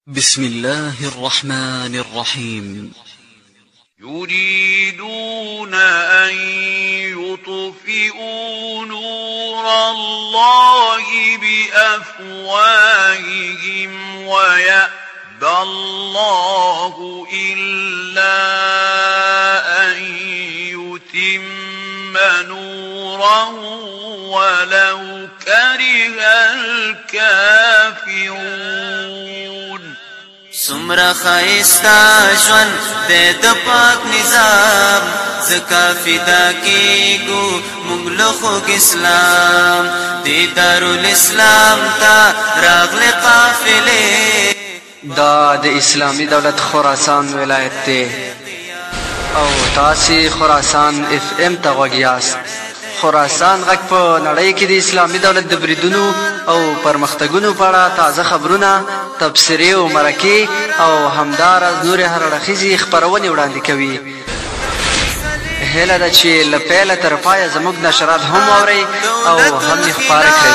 بسم الله الرحمن الرحيم. يريدون أن يطفئوا نور الله بأفواههم ويأبى الله إلا أن يتم نوره ولو كره الكافرون. سمرا خائستا جوان د پاک نظام زکا فدا کیگو مغلقو اسلام دی دارالاسلام تا راغل قافلے دا د اسلامی دولت خراسان ولایت ته او تاسي خراسان اف ام ته وګیاست. خراسان غږ په نړۍ کې د اسلامي دولت د بریدونو او پرمختګونو په اړه تازه خبرونه، تبصرې او مرکې او همداراز نورې هرړخیزې خپرونې وړاندې کوي. هیله ده چې له پیله تر پایه زموږ نشرات هم واورئ او هم یې خپاره کړئ.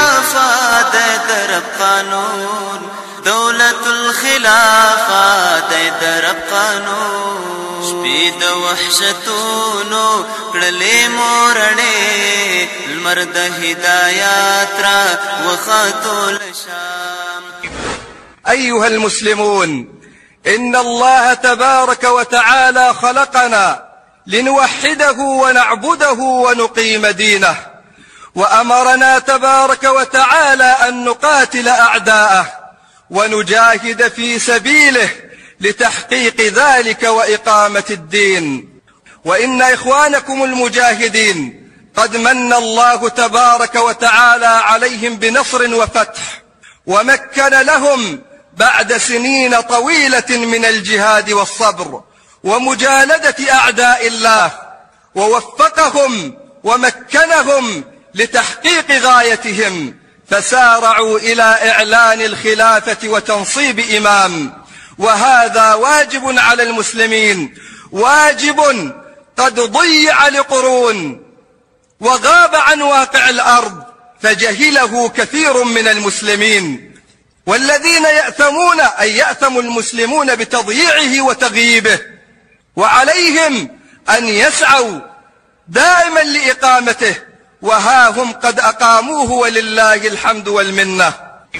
دولت الخلافه درب قانون شپید وحشتونو کړلې مورړې المرد هدايات را وخاتل شام. أيها المسلمون، إن الله تبارك وتعالى خلقنا لنوحده ونعبده ونقيم دينه، وأمرنا تبارك وتعالى أن نقاتل أعداءه ونجاهد في سبيله لتحقيق ذلك وإقامة الدين. وإن إخوانكم المجاهدين قد من الله تبارك وتعالى عليهم بنصر وفتح، ومكن لهم بعد سنين طويلة من الجهاد والصبر ومجالدة أعداء الله، ووفقهم ومكنهم لتحقيق غايتهم، فسارعوا إلى إعلان الخلافة وتنصيب إمام. وهذا واجب على المسلمين، واجب قد ضيع لقرون وغاب عن واقع الأرض فجهله كثير من المسلمين، والذين يأثمون أي يأثم المسلمون بتضييعه وتغييبه، وعليهم أن يسعوا دائما لإقامته، وها هم قد أقاموه ولله الحمد والمنة.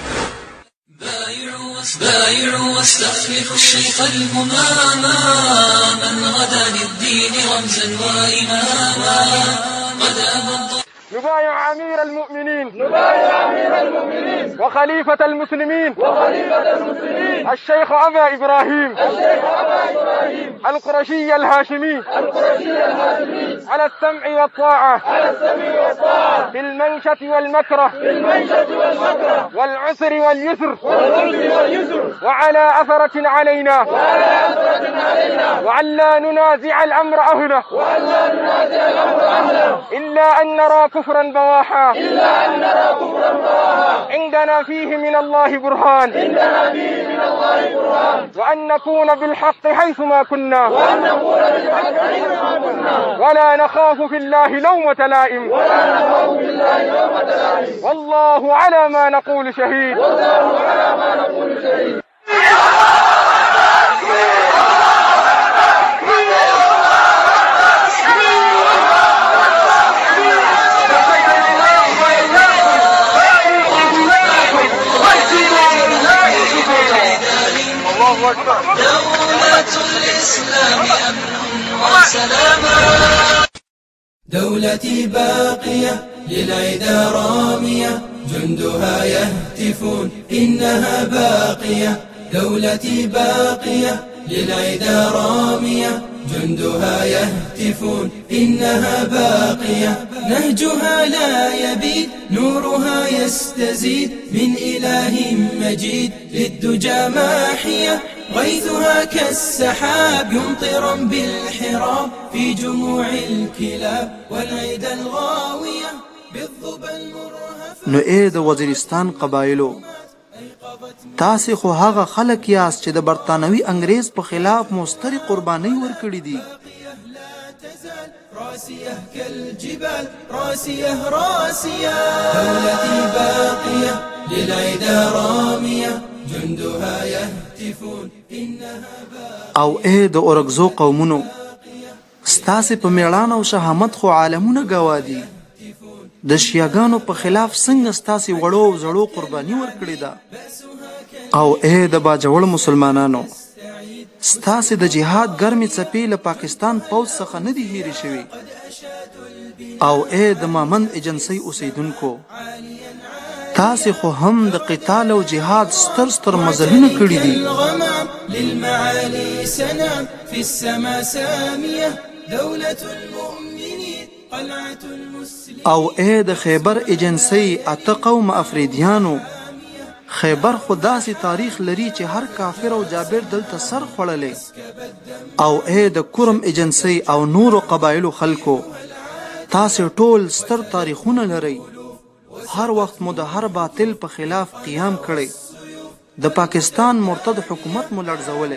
بايعوا واستخلفوا الشيخ الهماما من غدا للدين رمزا وإماما قد أبض. نبايع أمير المؤمنين وخليفة المسلمين الشيخ أبا إبراهيم القرشي الهاشمي على السمع والطاعة في المنشة والمكره والعسر واليسر وعلى أثرة علينا وعلى ننازع الأمر أهله إلا أن نرى كفرا بواحا عندنا فيه من الله برهان وأن نكون بالحق حيثما كنا ولا نخاف في الله لومة لائم والله على ما نقول شهيد. دولة الإسلام أمن وسلاما. دولتي باقية للعدا رامية جندها يهتفون إنها باقية. دولتي باقية للعدا رامية جندها يهتفون إنها باقية. نهجها لا يبيد نورها يستزيد من إله مجيد للدجى ماحية. غيثها كالسحاب يمطر بالحراب في جموع الكلاب والعيد الغاوية بالظبا المرهفة. نو اے د وزیرستان قبایلو، تاسې خو هغه خلک یاست چې د برطانوي انګریز په خلاف مستری قربانۍ ورکړي دي. راسية كالجبال راسية راسية. دولتي باقية للعدا رامية جندها يهتفون او اے د اورګزو قومونو ستاسې په میړانه او شهامت خو عالمونه ګواه دي. د شیعاګانو په خلاف څنګه ستاسې وړو او زړو قرباني ورکړې ده. او اے د باجوړ مسلمانانو ستاسې د جهاد ګرمې څپې له پاکستان پوځ څخه نه دي هېرې شوي. او اے د مامند ایجنسۍ اوسیدونکو تاسې خو هم د قتال او جهاد ستر ستر مزلونه کړي دي. للمعالي سنام في السما سامية دولة المؤمنين قلعة المسلمين. او اے د خیبر ایجنسۍ اته قوم افریدیانو خیبر خو داسې تاریخ لري چې هر کافر او جابر دلته سر خوړلی. او اے د کرم ایجنسۍ او نورو قبایلو خلکو تاسې ټول ستر تاریخونه لرئ. هر وخت مو د هر باطل په خلاف قیام کړی. د پاکستان مرتد حکومت مو لړزولی.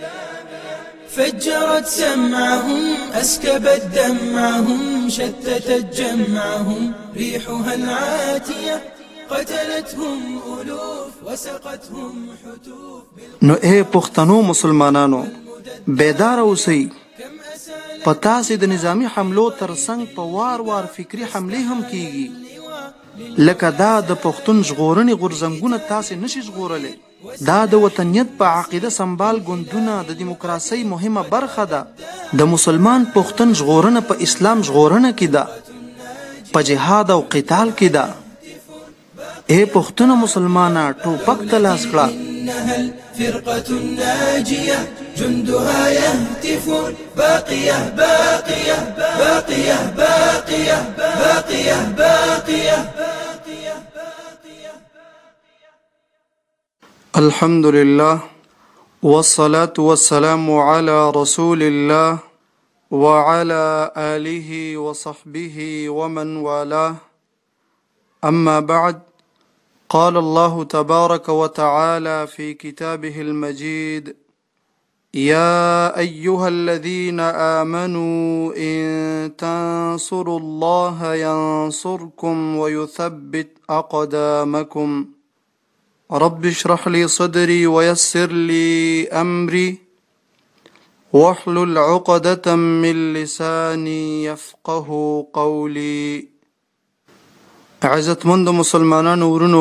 فجرت سمعهم أسكبت دمعهم شتتت جمعهم ريحها العاتية قتلتهم ألوف وسقتهم حتوف. نو اے پښتنو مسلمانانو بیدار اوسئ. په تاسې د نظامی حملو ترڅنګ په وار وار فکری حملې هم کیږي. لکه دا د پښتون ژغورنې غورځنګونه تاسې نشي ژغورلی. دا د وطنیت په عقیده سمبال ګوندونه د دیموکراسۍ مهمه برخه ده. د مسلمان پښتون ژغورنه په اسلام ژغورنه کې ده، په جهاد او قتال کې ده. اے پښتون مسلمانه ټوپک ته لاس کړه. إنها الفرقة الناجية جندها يهتفون باقية باقية باقية باقية باقية باقية. الحمد لله والصلاة والسلام على رسول الله وعلى آله وصحبه ومن والاه. أما بعد، قال الله تبارك وتعالى في كتابه المجيد: يا أيها الذين آمنوا إن تنصروا الله ينصركم ويثبت أقدامكم. رب اشرح لي صدري ويسر لي أمري واحلل عقدة من لساني يفقه قولي. عزتمند مسلمانانو ورونو،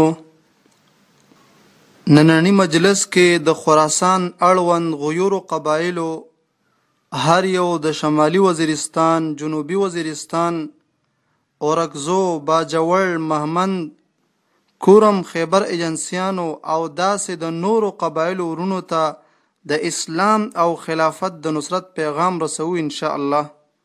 نننی مجلس کې د خراسان اړوند غیورو قبایلو هر یو د شمالي وزیرستان، جنوبي وزیرستان، اورکزو، باجوړ، مهمند، کورم، خیبر ایجنسیانو او داسې د نورو قبایلو ورونو ته د اسلام او خلافت د نصرت پیغام رسوو ان شاء الله.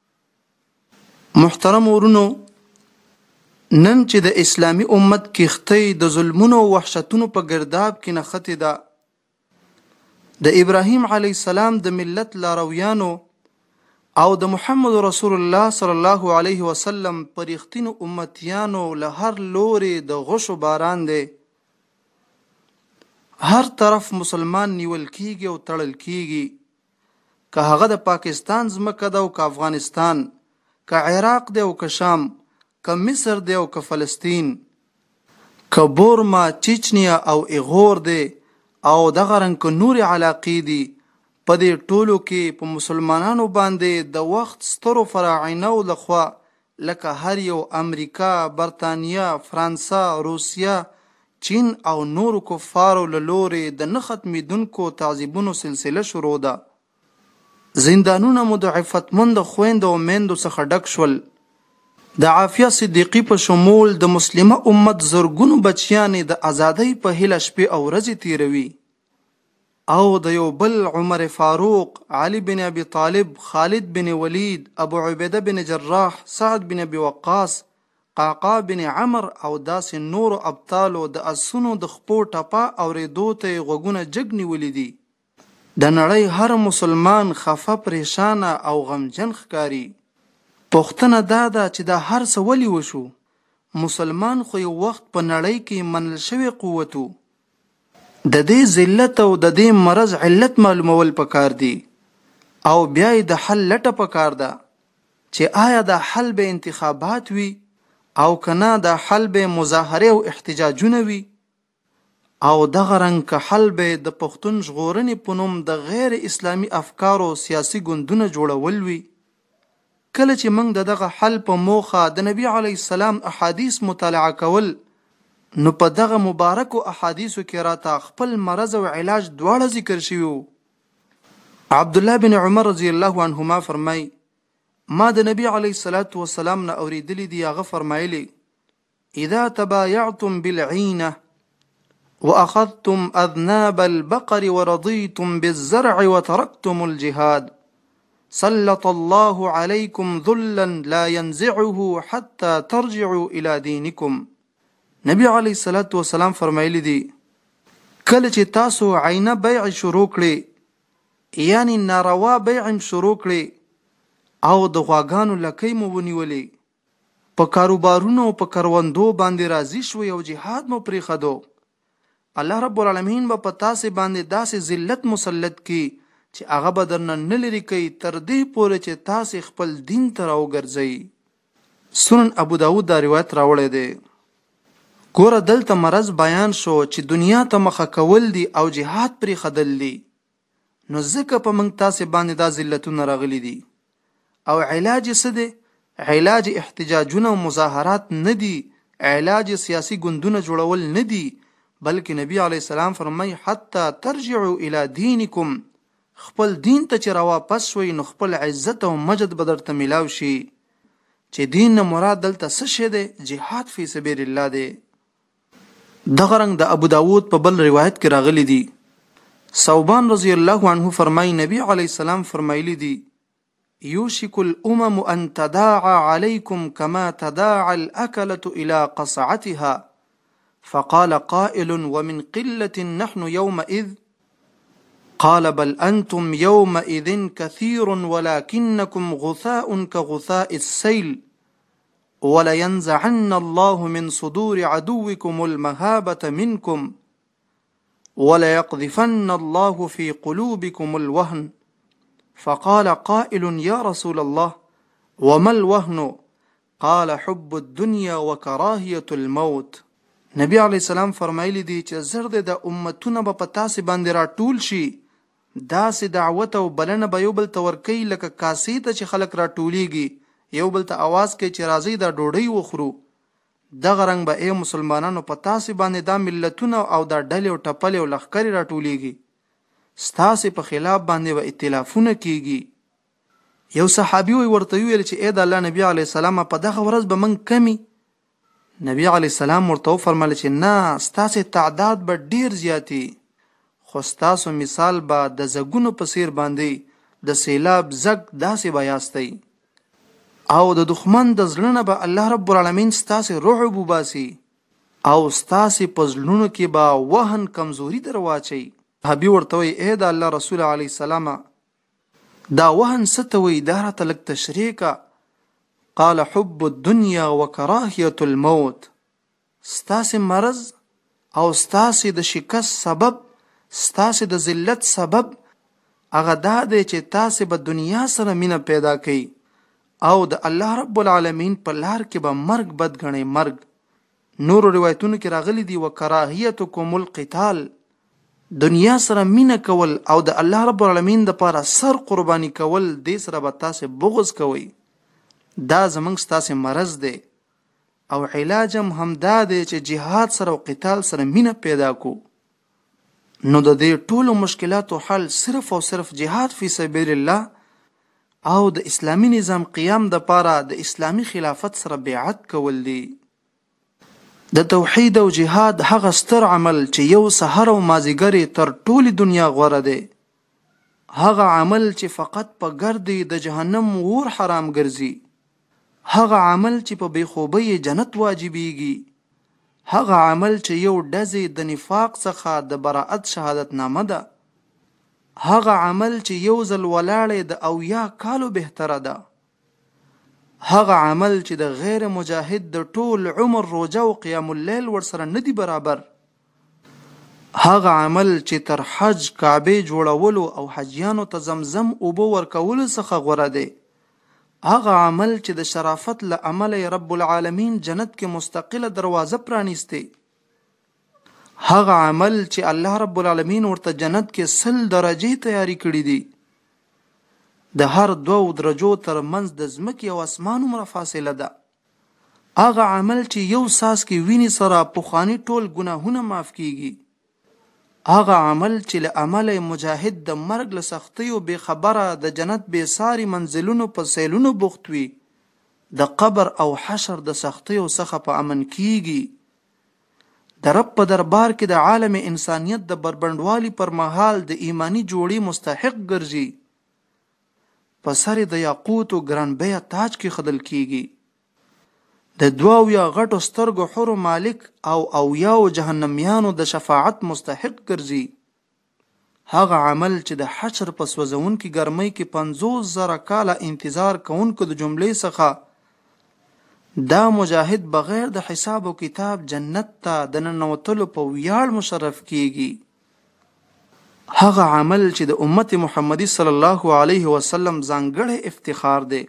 محترم ورونو، نن چې د اسلامی امت کښتۍ د ظلمونو او وحشتونو په گرداب کې نښتې ده، د ابراهیم علیه السلام د ملت لارویانو او د محمد رسول الله صلی الله علیه وسلم پر رښتینو امتیانو له هر لوري د غشو باران دی. هر طرف مسلمان نیول کیږي او تړل کیږي، که هغه د پاکستان ځمکه ده او که افغانستان، که عراق دی او که شام، که مصر دی او که فلسطین، که بورما، چچنیا او ایغور دی او دغه رنګ که نورې علاقې دي. په دې ټولو کې په مسلمانانو باندې د وخت سترو فراعنو لخوا لکه هر یو امریکا، برطانیه، فرانسه، روسیه، چین او نورو کفارو له لورې د نه ختمېدونکو تعذیبونو سلسله شروع ده. زندانونه مو د عفتمند خویندو او میندو څخه ډک شول. د عافیه صدیقی په شمول د مسلمه امت زرګونو بچیانې د ازادۍ په هیله شپې او ورځې تیروي، او د یو بل عمر فاروق، علي بن ابي طالب، خالد بن ولید، ابو عبیده بن جراح، سعد بن ابي وقاص، قعقاع بن عمر او داسې نورو ابطالو د اسونو د خپو ټپه اورېدو ته یې غوږونه جګ نیولي دي. د نړۍ هر مسلمان خفه، پریشانه او غمجن ښکاري. پوښتنه دا ده چې دا هر څه ولې وشو؟ مسلمان خو یو وخت په نړۍ کې منل شوی قوت و. د دې ذلت او د دې مرض علت معلومول پکار دي، او بیا یې د حل لټه پکار ده چې آیا دا حل به انتخابات وي او کنه دا حل به مظاهره او احتجاجونه وي. او دغه رنګ که حل به د پښتون ژغورنې په نوم د غیر اسلامي افکارو سیاسي ګوندونه جوړول وي. کله چې موږ دغه حل په موخه د نبی علیه السلام احادیث مطالعه کول، نو په دغه مبارکو احادیثو کې راته خپل مرض او علاج دواړه ذکر شوي وو. عبد الله بن عمر رضی الله عنهما فرمای، ما د نبی علیه الصلاة والسلام نه اوریدلی دی، هغه فرمایلی: اذا تبايعتم بالعینه واخذتم اذناب البقر ورضيتم بالزرع وتركتم الجهاد سلط الله عليكم ذلا لا ينزعه حتى ترجعوا الى دينكم. نبی علیه الصلاة والسلام فرمایلی دی، کله چې تاسو عینه بیع شروع کړي، یعنی ناروا بیع شروع کړي او د غواګانو لکۍ مو ونیولې، په کاروبارونو او په کروندو باندې راضي شوي او جهاد مو پرېښودو، الله رب العالمین به په تاسې باندې داسې ذلت مسلط کی چې هغه به درنه نه لرې کوي تر دې پورې چې تاسې خپل دین ته راوګرځئ. سنن ابو داود دا روایت راوړی دی. ګوره دلته مرض بیان شو چې دنیا ته مخه کول دي او جهاد پرېښودل دي، نو ځکه په موږ تاسې باندې دا ذلتونه راغلي دي. او علاج یې څه دی؟ علاج احتجاجونه او مظاهرات نه دي، علاج سیاسي ګوندونه جوړول نه دي، بلکې نبی علیه السلام فرمای حتی ترجعوا الی دینکم، خپل دین ته چې راواپس شوئ نو خپل عزت او مجد به درته میلاو شي. چې دین نه مراد دلته څه شی دی؟ جهاد فی سبیل الله دی. دغه رنګ د ابو داود په بل روایت کې راغلی دی. ثوبان رضی الله عنه فرمای، نبی علیه السلام فرمایلی دی: یوشک الامم ان تداعى علیکم کما تداعى الاکلة الى قصعتها. فقال قائل: ومن قلة نحن يومئذ؟ قال: بل أنتم يومئذ كثير ولكنكم غثاء كغثاء السيل ولينزعن الله من صدور عدوكم المهابة منكم وليقذفن الله في قلوبكم الوهن. فقال قائل: يا رسول الله وما الوهن؟ قال: حب الدنيا وكراهية الموت. نبی علیه السلام فرمایلی دی چې زر د امتونه به په تاسې باندې راټول شي، داسې دعوت او بلنه به یو بل ته ورکوي لکه کاسې ته چې خلک راټولیږي، یو بل ته اواز کوي چې راځئ دا ډوډۍ وخورو. دغه رنګ به ای مسلمانانو په تاسې باندې دا ملتونه او دا ډلې او ټپلې او لښکرې راټولیږي، ستاسې په خلاف باندې به اتلافونه کیږي. یو صحابي ورته ویل چې ای د الله نبی علیه السلام په دغه ورځ به موږ کمی؟ نبی علیه السلام ورته وفرمایل چې نه، ستاسې تعداد به ډیر زیاتی، خو ستاسو مثال به د زګونو په څیر باندې د سیلاب زګ داسې به یاستئ، او د دښمن د زړه نه به الله رب العالمین ستاسې رعب وباسي او ستاسې په زړونو کې به وهن کمزوري در واچوي. صحابي ورته وایي ای د الله رسول علیه السلام، دا وهن څه ته وایي؟ دا راته لږ تشریح کا. قال: حب الدنيا وكراهية الموت. ستاسې مرض او ستاسې د شکست سبب، ستاسې د ذلت سبب هغه دا دی چې تاسې به دنیا سره مینه پیدا کړئ او د الله رب العالمین په لار کې به مرګ بد ګڼئ. مرګ نورو روایتونو کې راغلی دی وکراهیتکم القتال، دنیا سره مینه کول او د الله رب العالمین دپاره سر قرباني کول، دې سره به تاسې بغض کوئ. دا زمونږ ستاسې مرض دی او علاج هم دا دی چې جهاد سره او قتال سره مینه پیدا کو. نو د دې ټولو مشکلاتو حل صرف او صرف جهاد فی سبیل الله او د اسلامی نظام قیام د پاره د اسلامی خلافت سره بیعت کول دی. د توحید او جهاد هغه ستر عمل چې یو سحر او مازیګر تر ټولی دنیا غوره دی، هغه عمل چې فقط په ګردی د جهنم اور حرام ګرځي، هغه عمل چې په بېخوبۍ جنت واجبېږي، هغه عمل چې یو ډزې د نفاق څخه د براءت شهادت نامه ده، هغه عمل چې یو ځل ولاړې د اویا کالو بهتره ده، هغه عمل چې د غیر مجاهد د ټول عمر روجه او قیام اللیل ورسره نه دی برابر، هغه عمل چې تر حج کعبې جوړولو او حجیانو ته زمزم اوبه ورکولو څخه غوره دی، هغه عمل چې د شرافت له امله رب العالمین جنت کې مستقله دروازه پرانیستی، هغه عمل چې الله رب العالمین ورته جنت کې 100 درجې تیاری کړي دي، د هر 2 درجو تر منځ د ځمکې او اسمان عمره فاصله ده. هغه عمل چې یو ساس کې ویني سره پخوانی ټول ګناهونه معاف کیږي. هغه عمل چې له عمل مجاهد د مرګ له سختیو بې خبره د جنت بې ساري منزلونو په سیلونو بوخت وي، د قبر او حشر د سختیو څخه په امن کیږي. د رب په دربار کې د عالم انسانیت د بربندوالي پر مهال د ایمانی جوړی مستحق ګرځي، په سر د یاقوت او ګران بیه تاج کې خدل کیږي. د 2 یا غټو سترګو حور مالک او یاو جهنميانو د شفاعت مستحق ګرځي. هغه عمل چې د حشر په سوځون کې ګرمۍ کې 50,000 کاله انتظار کوونکو د جملې څخه دا مجاهد بغیر د حساب او کتاب جنت ته د ننوتلو په ویاړ مشرف کیږي. هغه عمل چې د امت محمدي صلی الله علیه وسلم ځانګړی افتخار دی.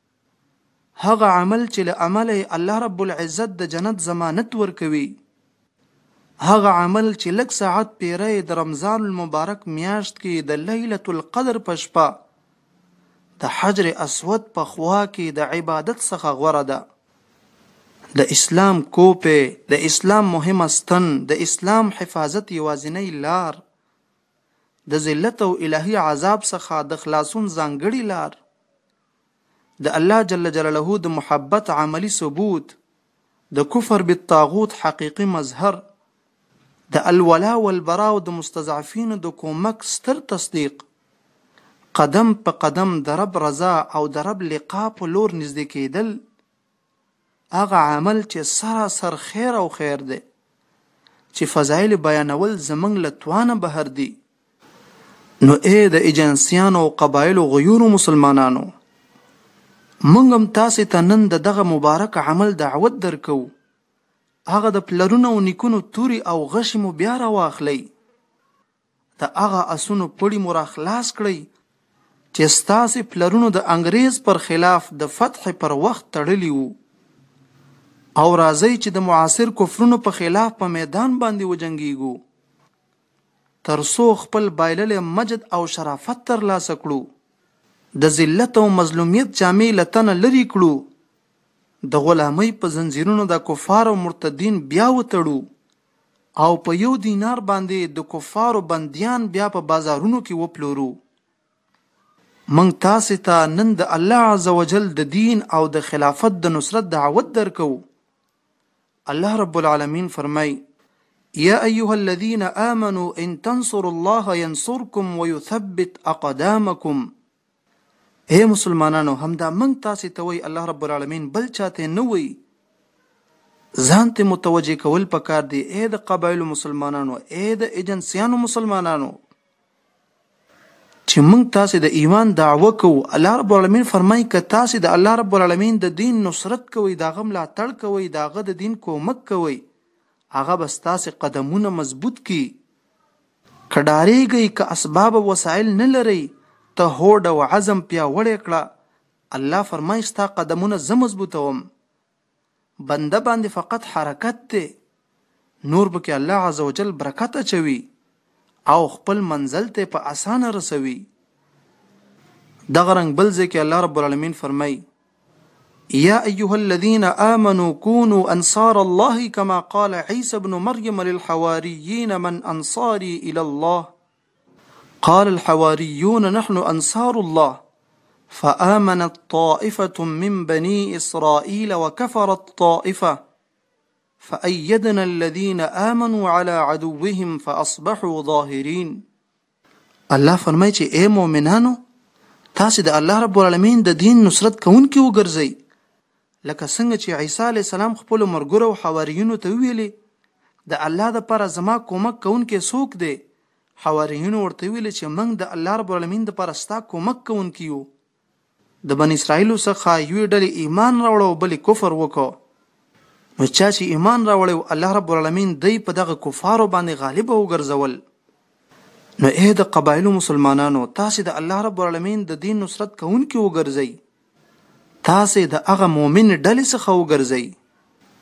هغه عمل چې له عمله الله رب العزت د جنت ضمانت ورکوي. هغه عمل چې لږ ساعت پیری د رمضان المبارک میاشت کې د لیلة القدر په شپه د حجر اسود په خوا کې د عبادت څخه غوره ده. د اسلام کوپه، د اسلام مهم استن، د اسلام حفاظت یوازینی لار، د ذلت او الهی عذاب څخه د خلاصون ځانګړی لار، د الله جل جلاله د محبت عملی ثبوت، د کفر بالطاغوت حقیقی مظهر، د الولا والبراء د مستضعفین د کومک ستر تصدیق، قدم په قدم د رب رضا او د رب لقا په لور نږدې کېدل. هغه عمل چې سراسر خیر او خیر دی، چې فضایل بیانول زمنګ له توانه بهر دي. نو د ایجنسیانو او قبایلو غیورو مسلمانانو، موږ هم تاسو ته نن دغه مبارک عمل دعوت درکو. هغه د پلرونو او نیکونو توري او غشي مو بیا راواخلی، د هغه اسونو پړی مو راخلاص کړئ چې ستاسو پلرونو د انګریز پر خلاف د فتح پر وخت تړلی وو، او راځي چې د معاصر کفرونو په خلاف په میدان باندې وجنګیږو، ترڅو خپل بایلل مجد او شرافت تر لاسه کړو، د ذلت او مظلومیت جامې لتن لري کړو، د غلامۍ په زنجیرونو د کفار او مرتدین بیا وتړو، او په 1 دینار باندې د کفارو بندیان بیا په بازارونو کې وپلورو. موږ تاسو ته نن د الله عزوجل د دین او د خلافت د نصرت دعوت درکو. الله رب العالمین فرمای: یا ایها الذین آمنوا ان تنصروا الله ينصركم ويثبت اقدامكم. اے مسلمانانو، همدا موږ تاسو ته وی الله رب العالمین بل چاته نه وی، ځان ته متوجه کول پکار دی. اے د قبایل مسلمانانو، اے د ایجنسیانو مسلمانانو، چې موږ تاسو د ایمان دعوه کوو. الله رب العالمین فرمایي که تاسو د الله رب العالمین د دین نصرت کوئ، د هغه ملاتړ کوئ، د هغه د دین کومک کوئ، هغه به ستاسو قدمونه مضبوط کړي. که ډارېږئ، که اسباب او وسایل نه لرئ، ته هوډ او عزم پیاوړی کړه. الله فرمایي ستا قدمونه زه مضبوطوم. بنده باندې فقط حرکت دی، نور به کې الله عزوجل برکت اچوي او خپل منزل ته په اسانه رسوي. دغه رنګ بل ځکه الله رب العالمین فرمای: یا ایها الذین آمنوا كونوا انصار الله كما قال عيسى ابن مريم للحواريين من انصاري الى الله قال الحواريون نحن انصار الله فآمنت طائفة من بني اسرائيل وكفرت طائفة فأيدنا الذين آمنوا على عدوهم فأصبحوا ظاهرين. الله فرمایي چې اے مؤمنانو، تاسو د الله رب العالمین د دین نصرت کوونکي وګرځئ، لکه څنګه چې عیسی علیه السلام خپل مرګرو او حواریونو ته ویلي د الله د پر زما کومک کوونکي څوک دی. حواریونو ورته ویل چې موږ د الله رب العالمین د پر ستا کومک کوونکي یو. د بنی اسرائیل څخه یو ډلې ایمان راوړ او بل کفر وکړ. نو چا چې ایمان راوړی، الله رب العالمین دی په دغه کفارو باندې غالب وګرځول. نو اے د قبایلو مسلمانانو، تاسو د الله رب العالمین د دین نصرت کوونکي وګرځئ، تاسو د هغه مؤمن ډلې څخه وګرځئ.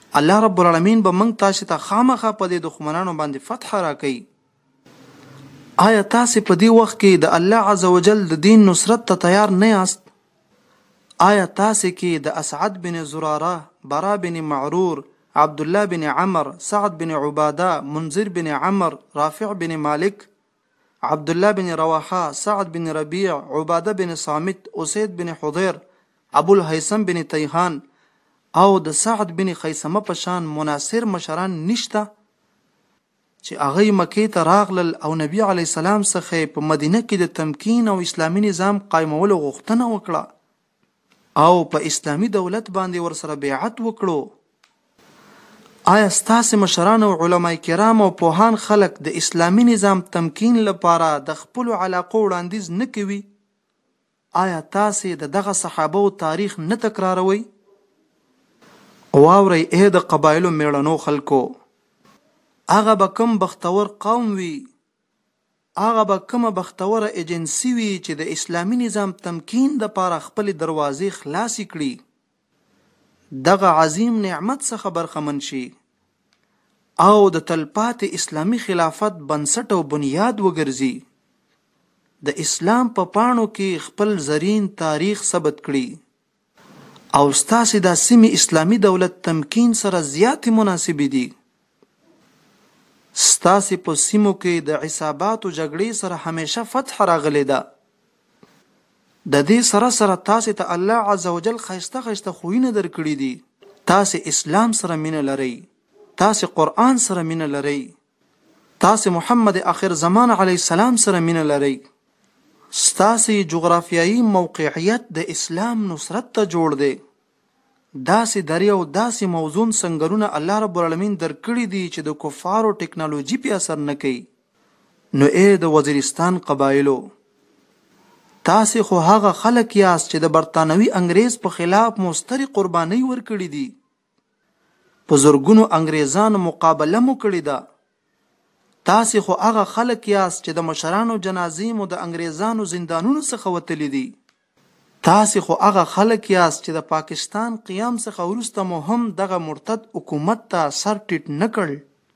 الله رب العالمین به موږ تاسو ته خامخا په دې دښمنانو باندې فتح راکړي. آیا تاسو په دې وخت کې د الله عزوجل د دین نصرت ته تیار نه یاست؟ آیا تاسو کې د اسعد بن زراره، برا بن معرور، عبد الله بن عمر، سعد بن عباده، منذر بن عمر، رافع بن مالک، عبد الله بن رواحه، سعد بن ربيع، عباده بن صامت، اسید بن حضير، ابو الهيثم بن تيهان او د سعد بن خیثمه په شان مناصر مشران نشته چې هغه مکې ته راغلل او نبی علی السلام څخه په مدینه کې د تمکین او اسلامی نظام قائمولو غوښتنه وکړه او په اسلامی دولت باندې ورسره بیعت وکړو؟ آیا ستاسو مشران او علما کرام او پوهان خلک د اسلامی نظام تمکین لپاره د خپل علاقو وړاندیز نه کوي؟ آیا تاسو دغه صحابه او تاریخ نه تکراروي؟ واورئ اے د قبایلو میړنو خلکو، هغه به کم بختور قوم وي، هغه به کومه بختوره ایجنسی وي چې د اسلامی نظام تمکین د پاره خپل دروازې خلاصې کړي، دغه عظیم نعمت څخه برخمن شي او د تلپاتې اسلامی خلافت بنسټ او بنیاد وګرځي، د اسلام په پاڼو کې خپل زرین تاریخ ثبت کړي او ستاسې دا سیمې اسلامی دولت تمکین سره زیاتې مناسبې دي. ستاسې په سیمو کې د عصاباتو جګړې سره همیشه فتح راغلی ده. د دې سره سره تاسې ته الله عزوجل ښایسته ښایسته خویونه درکړي دي. تاسې اسلام سره مینه لرئ، تاسې قرآن سره مینه لرئ، تاسې محمد آخر زمان علیه السلام سره مینه لرئ. ستاسې جغرافیایي موقعیت د اسلام نصرت ته جوړ دی. داسې درې او داسې موزون سنگرونه الله رب العالمین درکړي دي چې د کفارو ټکنالوژي په اثر نه کوي. نو ای د وزیرستان قبایلو، تاسې خو هغه خلک یاست چې د برطانوي انګریز په خلاف مستری قربانۍ ورکړي دي، په زرګونو انګریزانو مقابله مو کړې ده. تاسې خو هغه خلک یاست چې د مشرانو جنازې مو د انګریزانو زندانونو څخه وتلي دي. تاسې خو هغه خلک یاست چې د پاکستان قیام څخه وروسته مو هم دغه مرتد حکومت ته سر ټیټ نه کړ.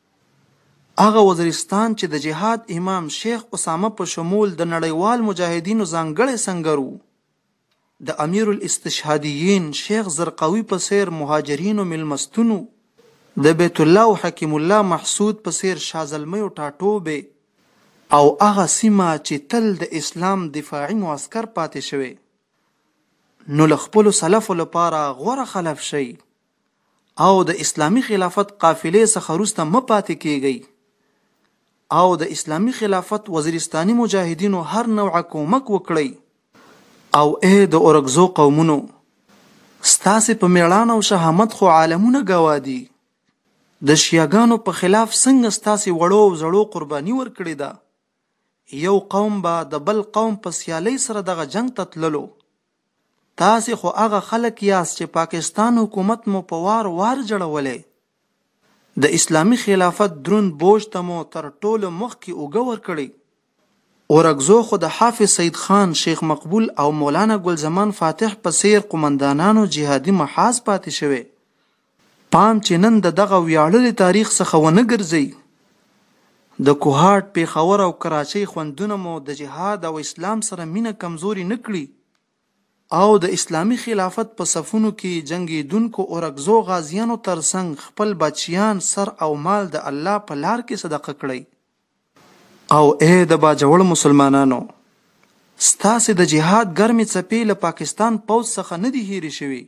هغه وزیرستان چې د جهاد امام شیخ اسامه په شمول د نړیوال مجاهدینو ځانګړی سنگر وو، د امیر الاستشهادیین شیخ زرقوي په څیر مهاجرینو ملمستونو، د بیت الله او حکیم الله محسود په څیر شازلمیو ټاټوبې او هغه سیمه چې تل د اسلام دفاعي معسکر پاتې شوی، نو له خپلو سلفو لپاره غوره خلف شي او د اسلامی خلافت قافلې څخه وروسته مه پاتې کیږئ او د اسلامی خلافت وزیرستاني مجاهدینو هر نوعه کومک وکړئ. او ای د اورګزو قومونو، ستاسې په میړانه او شهامت خو عالمونه ګوا دي. د شیعاګانو په خلاف څنګه ستاسې وړو او زړو قرباني ورکړې ده. یو قوم به د بل قوم په سیالۍ سره دغه جنگ ته تللو. تاسې خو هغه خلک یاست چې پاکستان حکومت مو په وار وار جوړولی. د اسلامی خلافت دروند بوج ته مو تر ټولو مخکې اوږه ورکړې. اورګزو خو د حافظ سید خان، شیخ مقبول او مولانا ګلزمان فاتح په څیر قمندانانو جهادي محاذ پاتې شوی. پام چې نن دغه ویاړلي تاریخ څخه ونه ګرځئ. د کوهاټ، پیښور او کراچۍ خوندونه مو د جهاد او اسلام سره مینه کمزوري نه کړي او د اسلامی خلافت په صفونو کې جنگیدونکو اورګزو غازیانو ترڅنګ خپل بچیان، سر او مال د الله په لار کې صدقه کړئ. او اے د باجوړ مسلمانانو، ستاسې د جهاد ګرمې څپې له پاکستان پوځ څخه نه دي هېرې شوي.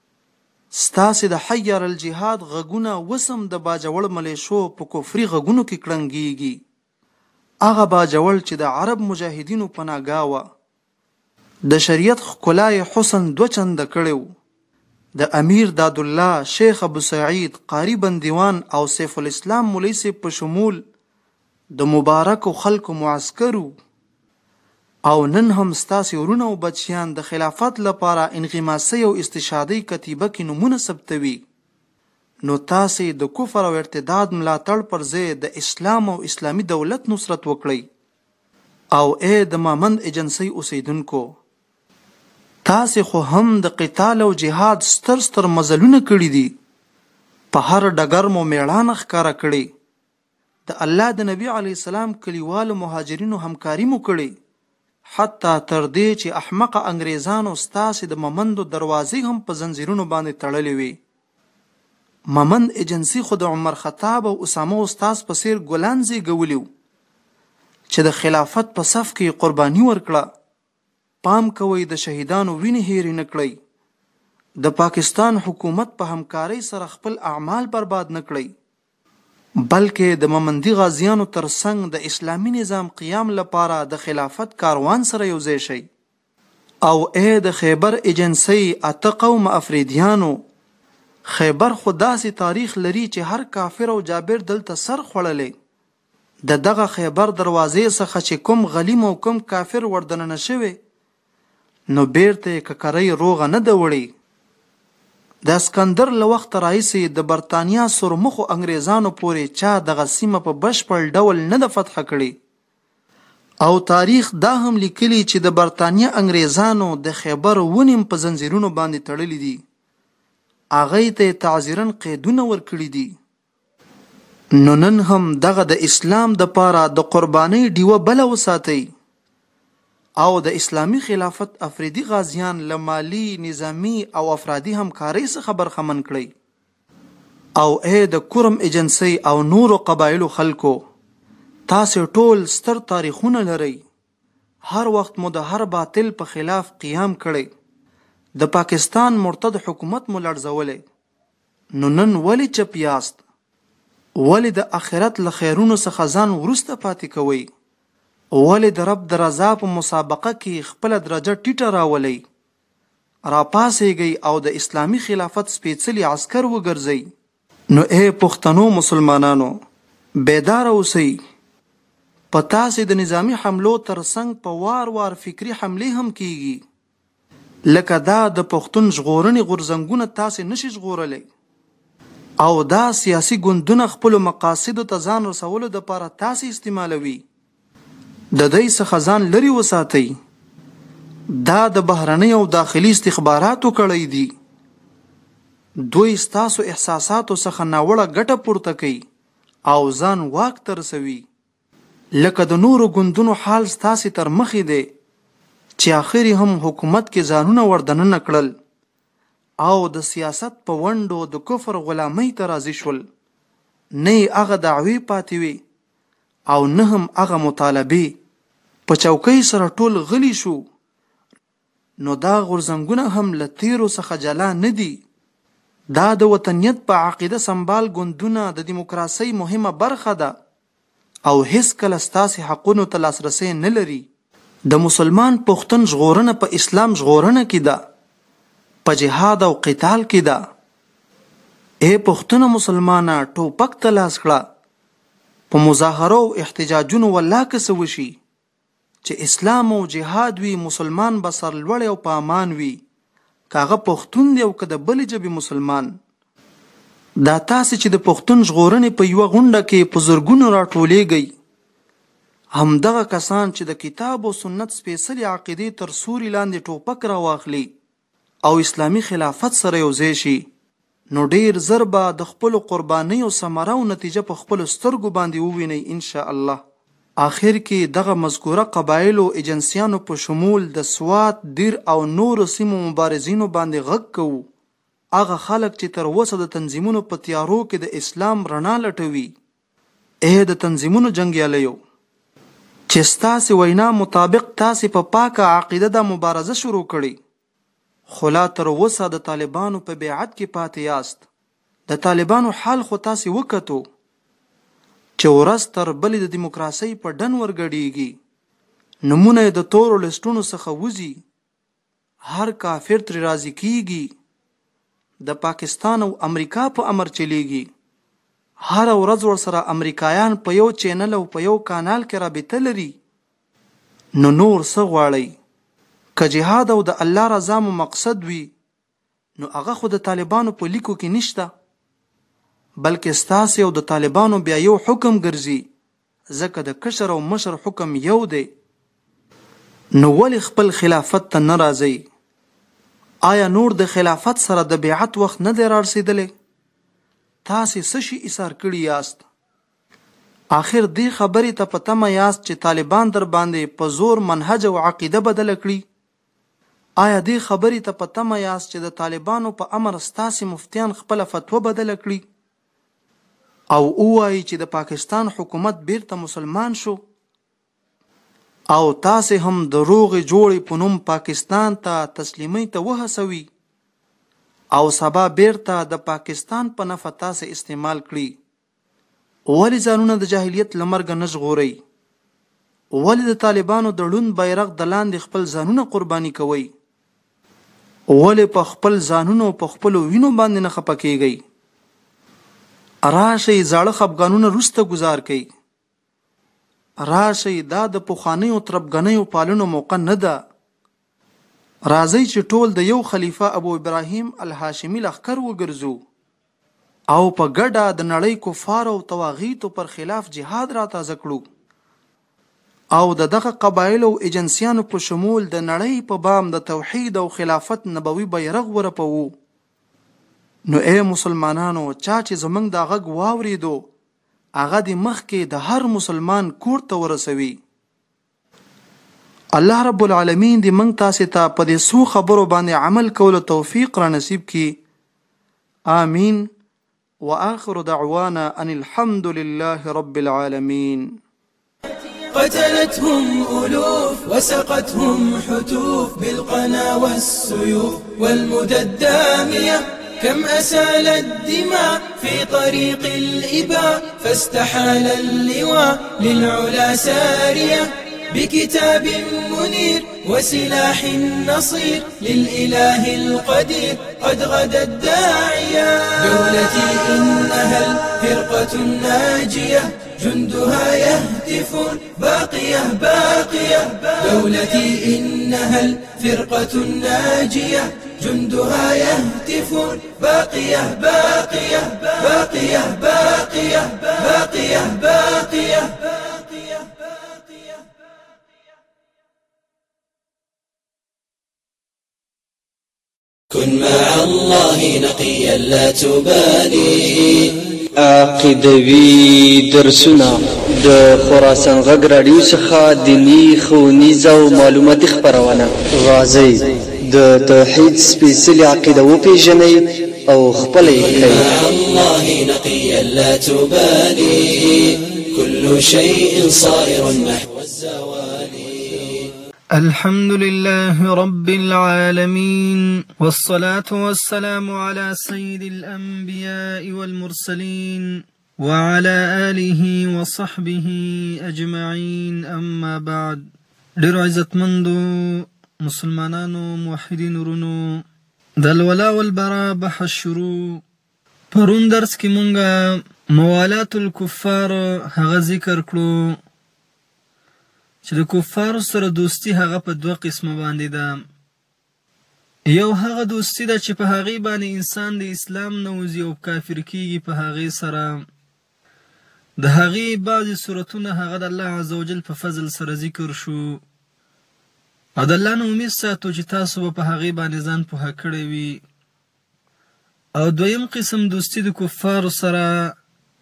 ستاسې د حي علی الجهاد غږونه وسم د باجوړ ملیشو په کفري غږونو کې کړنګېږي. هغه باجوړ چې د عرب مجاهدینو پناهګاه وه، د شریعت ښکلای حسن دو چنده کړی و. د امیر دادالله، شیخ ابو سعید، قاری بندیوان او سیف الاسلام مولیسی په شمول د مبارکو خلکو معسکرو. او نن هم ستاسې ورونه او بچیان د خلافت لپاره انغماسي او استشهادي کتیبه کې نومونه ثبتوي. نو تاسې د کفر او ارتداد ملاتړ پر ځای د اسلام او اسلامی دولت نصرت وکړئ. او اے د مامند ایجنسی اوسیدونکو، تاسې خو هم د قتال او جهاد ستر ستر مزلونه کړي دي. په هر ډګر مو میړانه ښکاره کړې. د الله د نبی علیه السلام کلیوالو مهاجرینو همکاري مو کړې، حتی تر دې چې احمقه انګریزانو ستاسې د ممندو دروازې هم په زنځیرونو باندې تړلې وي. ممند ایجنسي خو د عمر خطاب او اسامه استاز په څیر ګلان زیږولي چې د خلافت په صف کې قرباني ورکړه. پام کوئ د شهیدانو وینې هېرې نه کړئ. د پاکستان حکومت په همکارۍ سره خپل اعمال برباد نه کړئ، بلکې د ممندي غازیانو ترڅنګ د اسلامي نظام قیام لپاره د خلافت کاروان سره یوځای شئ. او د خیبر ایجنسۍ 8 قوم افریدیانو، خیبر خو داسې تاریخ لري چې هر کافر او جابر دلته سر خوړلی. د دغه خیبر دروازې څخه چې کوم غلیم او کوم کافر وردننه شوی، نو بیرته یې ککرۍ روغه نه ده وړې. د اسکندر له وخت راهیسې د برطانیا سرمخو انګریزانو پورې چا دغه سیمه په بشپړ ډول نه ده فتح کړې. او تاریخ دا هم لیکلی چې د برطانیا انګریزانو د خیبر ونیم په زنځیرونو باندې تړلي دي. هغې ته یې تعذیراً قیدونه ورکړي دي. نو نن هم دغه د اسلام دپاره د قربانۍ ډیوه بله وساتئ او د اسلامي خلافت افریدي غازیان له مالی، نظامی او افرادي همکارۍ څخه برخمن کړئ. او د کرم ایجنسۍ او نورو قبایلو خلکو، تاسې ټول ستر تاریخونه لرئ. هر وخت مو د هر باطل په خلاف قیام کړی، د پاکستان مرتد حکومت مو لړزولی. نو نن ولې چپ یاست؟ ولې د آخرت له خیرونو څخه ځان وروسته پاتې کوئ؟ ولې د رب د رضا په مسابقه کې خپله درجه ټیټه راولئ؟ راپاسېږئ او د اسلامي خلافت سپېڅلي عسکر وګرځئ. نو پښتنو مسلمانانو، بیداره اوسئ. په تاسې د نظامی حملو ترڅنګ په وار وار فکري حملې هم کیږي. لکه دا د پښتون ژغورنې غورځنګونه تاسې نشي ژغورلی، او دا سیاسي ګوندونه خپلو مقاصدو ته ځان رسولو دپاره تاسې استعمالوي. د دوی څخه ځان لرې وساتئ. دا د بهرنۍ او داخلي استخباراتو کړی دي. دوی ستاسو احساساتو څخه ناوړه ګټه پورته کوي او ځان واک ته رسوي. لکه د نورو ګوندونو حال ستاسې تر مخې دی چې آخر هم حکومت کې ځانونه وردننه کړل او د سیاست په ونډو د کفر غلامۍ ته راضي شول. نه هغه دعوی پاتې وي او نه هم هغه مطالبې. په چوکۍ سره ټول غلی شو. نو دا غورځنګونه هم له تیرو څخه جلا نه دي. دا د وطنیت په عقیده سمبال ګوندونه د دیموکراسۍ مهمه برخه ده او هیڅ کله ستاسې حقونو ته لاسرسی نه لري. د مسلمان پښتون ژغورنه په اسلام ژغورنه کې ده، په جهاد او قتال کې ده. پښتونه مسلمانه ټوپک ته لاس کړه. په مظاهرو او احتجاجونو والله که څه وشي چې اسلام او جهاد وي، مسلمان به سرلوړی او په امان وي، که هغه پښتون دی او که د بلې ژبې مسلمان. دا تاسې چې د پښتون ژغورنې په یوه غونډه کې په زرګونو راټولېږئ، همدغه کسان چې د کتاب او سنت سپېڅلې عقیدې تر سوري لاندې ټوپک راواخلي او اسلامي خلافت سره یوځای شي، نو ډیر زر به د خپلو قربانیو ثمره او نتیجه په خپلو سترګو باندې ووینئ ان شاء الله. آخر کې دغه مذکوره قبایلو ایجنسیانو په شمول د سوات، دیر او نورو سیمو مبارزینو باندې غږ کوو. هغه خلک چې تر اوسه د تنظیمونو په تیارو کې د اسلام رڼا لټوي. د تنظیمونو جنګیالیو، چې ستاسې وینا مطابق تاسې په پاکه عقیده دا مبارزه شروع کړي، خو لا تر اوسه د طالبانو په بیعت کې پاتې یاست. د طالبانو حال خو تاسې وکتو چې ورځ تر بلې د دیموکراسۍ په ډن ورګډېږي. نمونه یې د تورو لسټونو څخه وځي، هر کافر ترې راضي کیږي. د پاکستان او امریکا په امر چلیږي. هر ورځ ورسره امریکایان په یو چینل او په یو کانال کې رابطه لري. نو نور څه غواړئ؟ که جهاد او د الله رضا مو مقصد وي، نو هغه خو د طالبانو په لیکو کې نشته، بلکې ستاسې او د طالبانو بیا یو حکم ګرځي، ځکه د کشر او مشر حکم یو دی. نو ولې خپل خلافت ته نه راځئ؟ آیا نور د خلافت سره د بیعت وخت نه دی رارسېدلی؟ تاسې څه شي ایثار کړي یاست؟ آخر دې خبرې ته په تمه یاست چې طالبان در باندې په زور منهج او عقیده بدله کړي؟ آیا دې خبرې ته په تمه یاست چې د طالبانو په امر ستاسې مفتیان خپله فتوا بدله کړي او ووایي چې د پاکستان حکومت بیرته مسلمان شو او تاسې هم د روغې جوړې په نوم پاکستان ته تسلیمۍ ته وهڅوي او سبا بیرته د پاکستان په نفع تاسې استعمال کړي؟ ولې ځانونه د جاهلیت له مرګه نه ژغورئ؟ ولې د طالبانو د ړوند بیرغ د لاندې خپل ځانونه قرباني کوئ؟ ولې په خپل ځانونو په خپلو وینو باندې نه خفه کیږئ؟ راشئ زاړه خفګانونه وروسته ګزار کړئ. راشئ دا د پخوانیو تربګنیو پالنو موقع نه ده. راځئ چې ټول د یو خلیفه ابو ابراهیم الهاشمي لښکر وګرځو او په ګډه د نړۍ کفار او طواغیتو پر خلاف جهاد را تازه کړو او د دغه قبایل او ایجنسیانو په شمول د نړۍ په بام د توحید او خلافت نبوي بیرغ ورپوو. نو اے مسلمانانو، چا چې زمونږ دا غږ واورېدو هغه د مخکې د هر مسلمان کور ته ورسوي. الله رب العالمین دې موږ تاسې ته په دې څو خبرو باندې عمل کولو توفیق را نصیب کړي. آمین. وآخر دعوانا أن الحمد لله رب العالمين. قتلتهم ألوف وسقتهم حتوف بالقنا والسيوف والمدى الدامية، كم أسال الدماء في طريق الإباء فاستحال اللواء للعلا سارية، بكتاب منير وسلاح نصير للإله القدير قد غدا الداعية. دولتي إنها الفرقة الناجية، جندها يهتفون باقية باقية. دولتي إنها الفرقة الناجية، جندها يهتفون باقية باقية باقية باقية باقية باقية. كن مع الله نقيا لا تبالي. عقیدوي درسونه د خراسان غږ راډیو څخه دیني ښوونیز او معلوماتي خپرونه. راځئ د توحید سپېڅلې عقیده وپېژنئ او خپله یې کړئ. مع الله نقيا لا تبالي، كل شيء صائر نحو الزوال. الحمد لله رب العالمين، والصلاة والسلام على سيد الأنبياء والمرسلين وعلى آله وصحبه أجمعين. أما بعد. ډېرو عزتمندو مسلمانانو موحدین ورونو، د الولا والبرا بحث شروع. پرون درس کې مونږه موالات الکفار هغه ذکر کړو چې د کفارو سره دوستی هغه په دوه قسمه باندې ده. یو هغه دوستی ده چې په هغې باندې انسان د اسلام نه وځي او کافر کیږي. په هغې سره د هغې بعضې صورتونه هغه د الله عز وجل په فضل سره ذکر شو او د الله نه امید ساتو چې تاسو به په هغې باندې ځان پوهه کړی وي. او دویم قسم دوستی د کفارو سره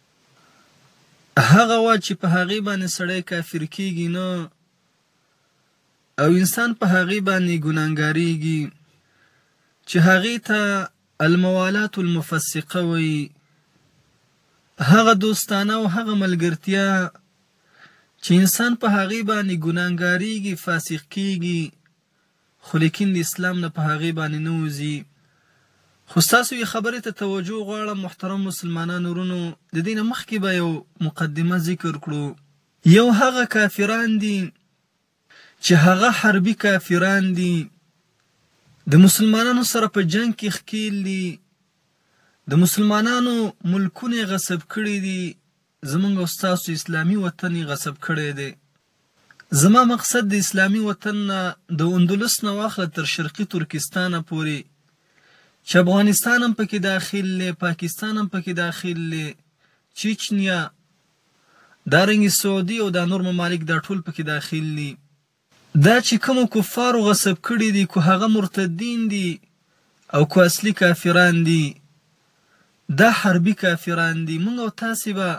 هغه وا چې په هغې باندې سړی کافر کیږي نه او انسان په هغې باندې ګناهګاریږي، چې هغې ته الموالات المفسقه وایي. هغه دوستانه او هغه ملګرتیا چې انسان په هغې باندې ګناهګاریږي، فاسق کیږي، خو لیکن د اسلام نه په هغې باندې نه وځي. خو ستاسو یې خبرې ته توجه غواړم محترم مسلمانانو ورونو. د دې نه مخکې به یو مقدمه ذکر کړو. یو هغه کافران دي چې هغه حربي کافران دي، د مسلمانانو سره په جنگ کې ښکیل دي، د مسلمانانو ملکونه غصب کړي دي، زمونږ او ستاسو اسلامي وطن یې غصب کړی دی. زما مقصد د اسلامي وطن نه د اندلس نه واخله تر شرقي ترکستانه پورې، چې افغانستان هم پکې داخل دی، پاکستان هم پکې داخل دی، چیچنیا، دارنګې سعودي او دا نور ممالک دا ټول پکې داخل دي. دا چې کومو کفارو غصب کړي دي، کو هغه مرتدین دي او کو اصلي کافران دي، دا حربي کافران دي. موږ او تاسې به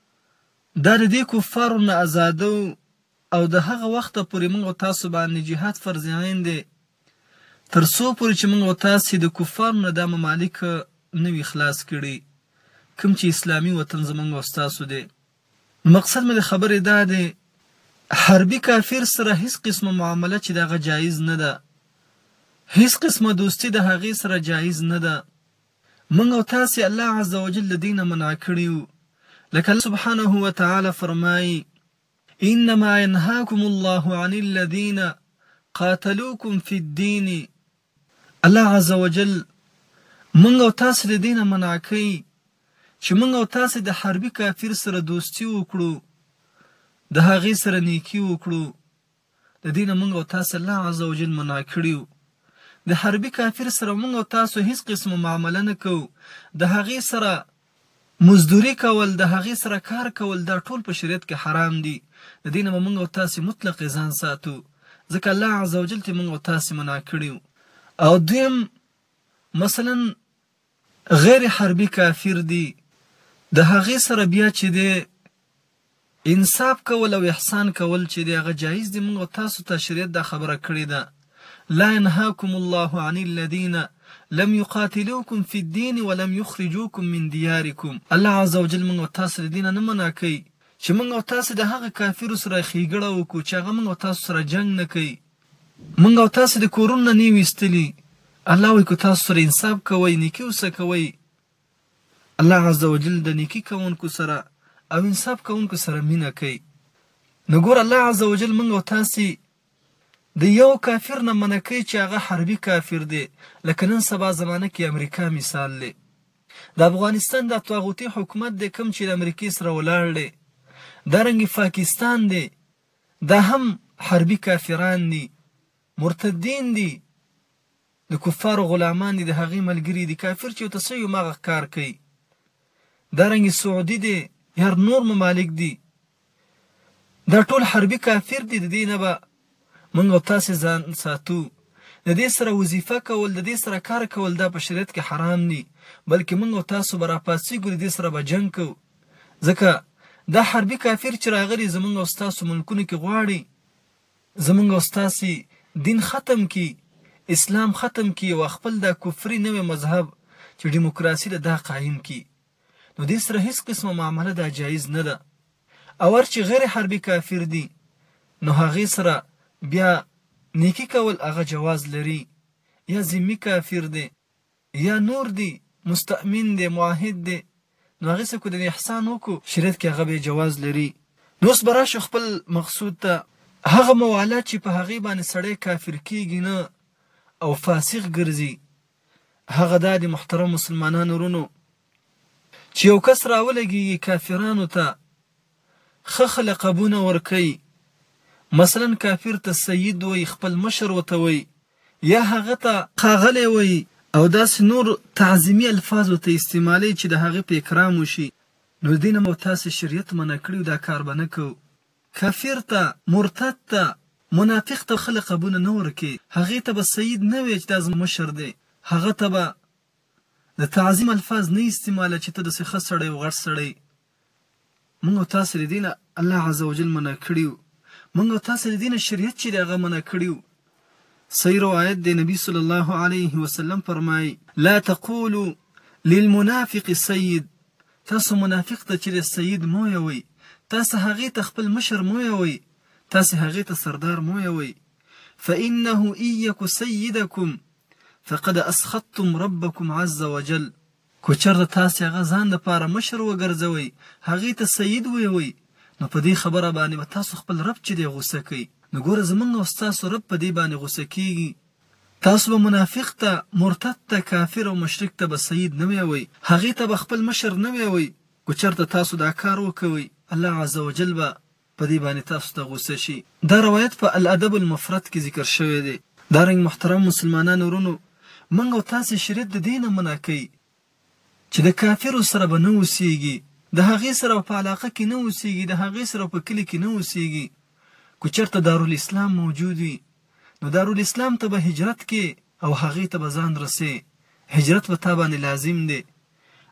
دا د دې کفارو نه ازادو او د هغه وخته پورې موږ او تاسو باندې جهاد فرض عین دی تر څو پورې چې موږ او تاسې د کفارو نه دا ممالک نه وي خلاص کړي کوم چې اسلامي وطن زموږ او ستاسو دی. مقصد مې د خبرې دا دی حربي کافر سره هیڅ قسمه معامله چې دغه جایز نه ده، هیڅ قسمه دوستی د هغې سره جایز نه ده. موږ او تاسې الله عز وجل د دې نه منع کړي. لکه الله سبحانه وتعالی فرمایي انما ينهاكم الله عن الذين قاتلوكم في الدين. الله عز وجل موږ او تاسې د دې نه منع کوي چې موږ او تاسې د حربي کافر سره دوستي وکړو، د هغې سره نیکي وکړو. د دې نه موږ او تاسې الله عز وجل منع کړي. د حربي کافر سره موږ او تاسو هیڅ قسم معامله نه کوو. د هغې سره مزدوري کول، د هغې سره کار کول، دا ټول په شریعت کې حرام دي. د دې نه به موږ او تاسې مطلق ځان ساتو ځکه الله عز وجل ته موږ او تاسې منع کړي. او دویم مثلا غیر حربي کافر دي، د هغې سره بیا چې دی انصاف کول او احسان کول چې دی هغه جایز دی. موږ او تاسو ته شریعت دا خبره کړې ده لا ينهاكم الله عن الذين لم يقاتلوكم في الدين ولم يخرجوكم من دياركم. الله عز وجل موږ او تاسو د دین نه منع کوي چې موږ او تاسو د هغه کافرو سره ښېګړه وکړو چې هغه موږ او تاسو سره جنگ نه کوي، موږ او تاسو د کورونو نه ویستلي. الله وایي که تاسو سره انصاف کوئ، نیکي ورسره کوئ، الله عز وجل د نیکي کوونکو سره او انصاف کوونکو سره مینه کوي. نو ګور الله عز وجل موږ او تاسې د یو کافر نه منع کوي چې هغه حربي کافر دی. لکه نن سبا زمانه کې امریکا مثال دی. د افغانستان د طاغوتي حکومت دی کوم چې د امریکې سره ولاړ دی. دارنګې پاکستان دی، دا هم حربي کافران دي، مرتدین دي، د کفارو غلامان دي، د هغې ملګري دي. کافر چې ورته څه وي هماغه کار کوي. دارنګې سعودي دی یا نور ممالک دي، دا ټول حربي کافر دي. د دې نه به موږ او تاسې ځان ساتو. د دې سره وظیفه کول، د دې سره کار کول دا په شریعت کې حرام دي، بلکې موږ او تاسو به راپاڅېږو، د دې سره به جنګ کوو. ځکه دا حربي کافر چې راغلي زموږ او ستاسو ملکونو کې غواړي زموږ او ستاسې دین ختم کړي، اسلام ختم کړي او خپل دا کفري نوی مذهب چې ډیموکراسي ده دا قایم کړي. نو دې سره هیڅ قسمه معامله دا جایز نه ده. او چې غیر حربي کافر دي نو هغې سره بیا نیکی کول هغه جواز لري. یا ذمي کافر دی یا نور دی، مستأمن دی، معاهد دی، نو هغې سره که د احسان وکړو شریعت کې هغه به جواز لري. نو اوس به راشو خپل مقصود ته. هغه موالات چې په هغې باندې سړی کافر کیږي نه او فاسق ګرځي، هغه دا د محترم مسلمانانو ورونو چې یو کس راولګي کافرانو ته ښه لقبونه ورکوي. مثلا کافر ته سید وی، خپل مشر ورته وی، یا هغه ته ښاغلی وی او داسې نور تعظیمي الفاظ ورته استعمالوي چې د هغې په اکرام وشي. نو د دې نه مو تاسې شریعت منع کړي، دا کار به نه کوو. کافر ته، مرتد ته، منافق ته ښه لقبونه نه ورکوي. هغې ته به سید نه وی چې دا زما مشر دی، هغه ته به د تعظیم الفاظ نه استعماله چې ته داسې ښه سړی او غټ سړی. موږ او تاسې د دې نه الله عز وجل منع کړي. موږ او تاسې د دې نه شریعت چې دی هغه منع کړي. صحیح روایت دی، نبی صلی الله علیه وسلم فرمایي لا تقولوا للمنافق سید. تاسو منافق ته چې سید مو یوئ، تاسو هغې ته خپل مشر مو یوئ، تاسو هغې ته سردار مو یوئ. فإنه إن يك سيدكم فقد اسخطتم ربكم عز وجل. کو چېرته تاسې هغه ځان دپاره مشر وګرځوئ، هغې ته سید ویوئ، نو په دې خبره باندې به تاسو خپل رب چې دی غوسه کوي. نو ګوره زموږ او ستاسو رب په دې باندې غوسه کېږي. تاسو به منافق ته، مرتد ته، کافر او مشرک ته به سید نه ویوئ، هغې ته به خپل مشر نه ویوئ. کو چېرته تاسو دا کار وکوئ الله عز وجل به په دې باندې تاسو ته غوسه شي. دا روایت په الادب المفرد کې ذکر شوی دی. دارنګ محترم مسلمانانو ورونو، موږ او تاسې شریعت د دې نه منع کوي چې د کافرو سره به نه اوسېږي، د هغې سره په علاقه کې نه اوسېږي، د هغې سره په کلي کې نه اوسېږي. که چېرته دارالاسلام موجود وي نو دارالاسلام ته به هجرت کې او هغې ته به ځان رسې. هجرت به تا باندې لازم دی.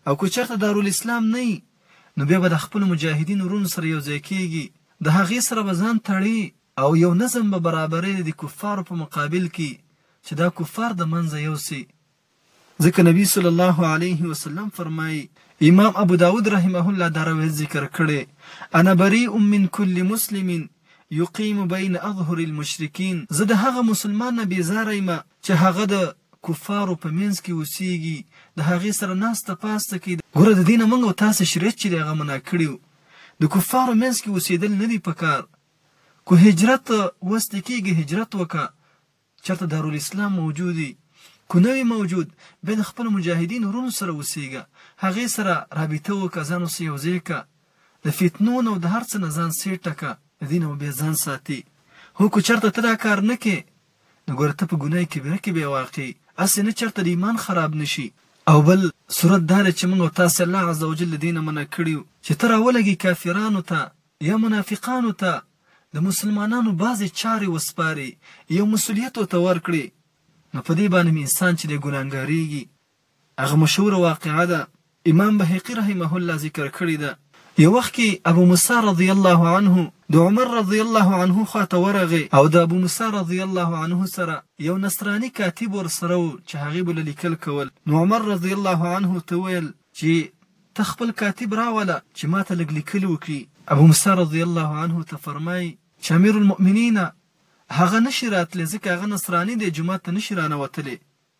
او که چېرته دارالاسلام نه وي نو بیا به د خپلو مجاهدینو ورونو سره یو ځای کېږي، د هغې سره به ځان تړي او یو نظم به برابروي د کفارو په مقابل کې چې دا کفار د منځه یوسي. ځکه نبی صلی الله علیه وسلم فرمایي، امام ابو داود رحمه الله دا روایت ذکر کړی، انا بریء من کل مسلم یقیم بین اظهر المشرکین، زه د هغه مسلمان نه بیزاره یم چې هغه د کفارو په منځ کې اوسیږي، د هغې سره ناسته پاسته کوي. ګوره د دې نه موږ او تاسې شریعت چې دی هغه منع کړي و، د کفارو منځ کې اوسېدل نه دي پکار. که هجرت وسته کېږي هجرت وکړه، چېرته دارالاسلام موجود وي، که نه وي موجود بیا د خپلو مجاهدینو ورونو سره اوسېږه، هغې سره رابطه وکړه، ځان ورسره یو ځای کړه، د فتنو نه او د هر څه نه ځان سیټه کړه، د دې نه به بیا ځان ساتي. هو که چېرته ته دا کار نه کوې نو ګوره ته په ګناه کبیره کې بیا واقع یې، هسې نه چېرته د ایمان خراب نه شي. او بل صورت دا دی چې موږ او تاسې الله عز وجل د دې نه منع کړي وو چې ته راولګي کافرانو ته یا منافقانو ته د مسلمانانو بعضې چارې وسپاري، یو مسؤلیت ورته ورکړي، نو په دې باندې انسان چې دی ګناهګارېږي. هغه مشهوره واقعه ده، امام بهقي رحمه الله ذکر کړې ده. یو وخت کې ابو موسی رضی الله عنه د عمر رضی الله عنه خواته ورغی او د ابو موسی رضی الله عنه سره یو نصراني کاتب ورسره و چې هغې به له لیکل کول. نو عمر رضی الله عنه ته ویل چې ته خپل کاتب راوله چې ما ته لږ لیکل وکړي. ابو موسی رضی الله عنه ته فرمایي چې امیر المؤمنین هغه نشي راتلی، ځکه هغه نصراني دی، جومات ته نشي رانوتلی.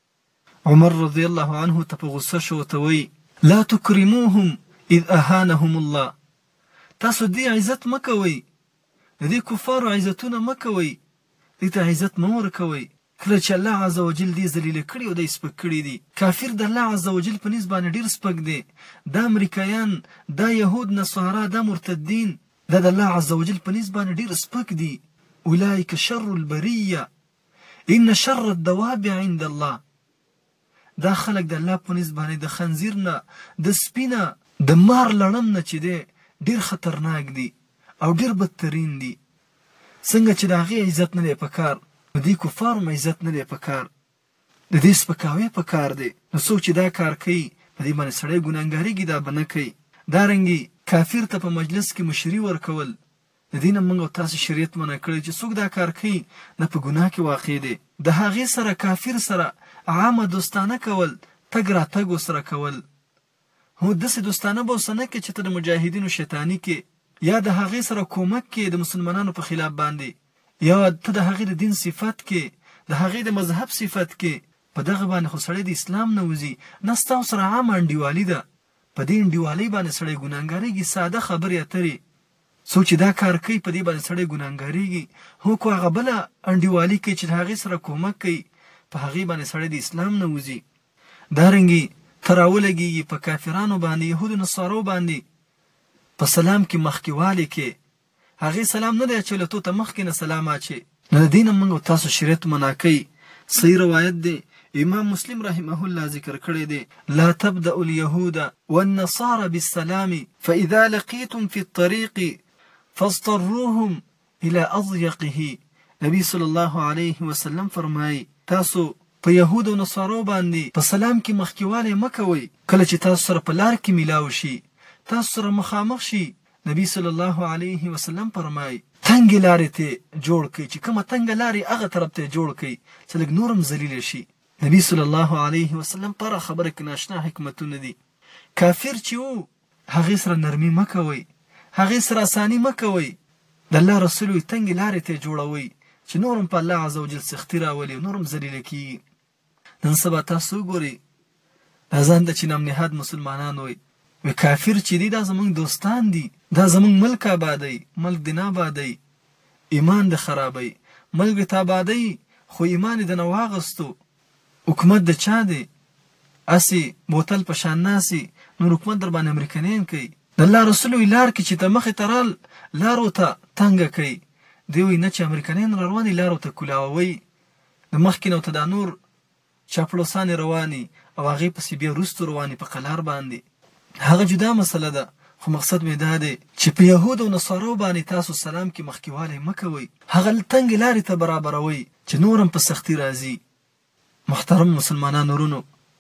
عمر رضی الله عنه ته په غصه شو، ته وایي لا تکرموهم اذ اهانهم الله، تاسو دې عزت مه کوئ، د دې کفارو عزتونه مه کوئ، دې ته عزت مه ورکوئ. کله چې الله عز وجل دې ذلیله کړي او دی سپک کړي دي، کافر د الله عز وجل په نسبت باندې ډېر سپک دی. دا امریکایان، دا یهود، نصارا، دا مرتدین، دا د الله عز وجل په نسبت باندې ډېر سپک دي. اولئک شر البریه ان شر الدواب عند الله، دا خلک د الله په نسبت باندې د خنزیر نه، د سپي نه، د مار لړم نه چې دی ډېر خطرناک دي او ډېر بدترین دي. څنګه چې د هغې عزت نه دی پکار، د دې کفارو هم عزت نه دی پکار، د دې سپکاوی پکار دی. نو څوک چې دا کار کوي په دې باندې سړی ګناهګارېږي، دا به نه کوي. دارنګې کافر ته په مجلس کې مشري ورکول، د دې نه موږ او تاسې شریعت منع کړی چې څوک دا کار کوي نه په ګناه کې واقع دی. د هغې سره کافر سره عامه دوستانه کول، تګ راتګ ورسره کول، هو داسې دوستانه به ورسره نه کې چې ته د مجاهدینو شیطاني کې یا د هغې سره کومک کې د مسلمانانو په خلاف باندې، یا ته د هغې د دین صفت کې، د هغې د مذهب صفت کې، په دغه باندې خو سړی د اسلام نه وځي. نه ستاسو سره عامه انډیوالي ده، په دې انډیوالۍ باندې سړی ګناهګارېږي. ساده خبرې اترې څوک چې دا کار کوي په دې باندې سړی ګناهګارېږي. هو که هغه بله انډیوالي کوي چې د هغې سره کومک کوي، په هغې باندې سړی د اسلام نه وځي. دارنګې ته راولګېږي په کافرانو باندې، یهودو نصارو باندې، په سلام کې مخکې والي کې، هغې سلام نه دی اچولی، تو ته مخکې نه سلام اچې. نو د دې نه موږ او تاسو شریعت منع کوي. صحیح روایت دی، امام مسلم رحمه الله ذکر کړی دی، لا تبدأ اليهود والنصارى بالسلام فإذا لقيتم في الطريق فاضطروهم الى اضيقه. نبی صلی الله علیه وسلم فرمایي تاسو په یهود او نصارو باندې په سلام کې مخکېوالی مه کوئ. کله چې تاسو سره په لار کې میلاو شي، تاسو سره مخامخ شي، نبی صلی الله علیه وسلم فرمایي تنګې لارې ته جوړ کړئ، چې کومه تنګه لارې هغه طرف ته جوړ کړئ چې لږ نور هم ذلیله شي. نبی صلی الله علیه وسلم پر خبره کې ناشنا حکمتونه دي. کافر چې وو هغې سره نرمي مه کوئ، هغې سره اساني مه کوئ. د الله رسول وایي تنګې لارې ته جوړوئ چې نور هم په الله عز وجل سختي راولي او نور هم ذلیله کېږي. نن سبا تاسو وګورئ، دا ځان ته چې نام نهاد مسلمانان وایي، وی کافر چې دی دا زمونږ دوستان دي، دا زمونږ ملک آبادی، ملک د نه آبادی، ایمان د خرابی، ملک د آبادی خو ایمان د نه واغستو، حکومت د چا دی؟ اسی بوتل په شان ناسي، نور حکومت در باندې امریکایان کوي. د الله رسول وی لار کې چې ته مخې ته رال لارو ته تنګه کوي، دی وی نه چې امریکایان را رواني لارو ته کولاوي، د مخکې نه ته دا نور چاپلوسانې رواني او هغې پسې بیا وروستو رواني په قلار باندې. هغه جدا مسله ده، خو مقصد مې دا دی چې په یهود او نصارو باندې تاسو سلام کې مخکېوالی مه کوئ، هغه تنګې لارې ته برابروئ چې نور هم په سختي راځي. محترم مسلمانانو ورونو،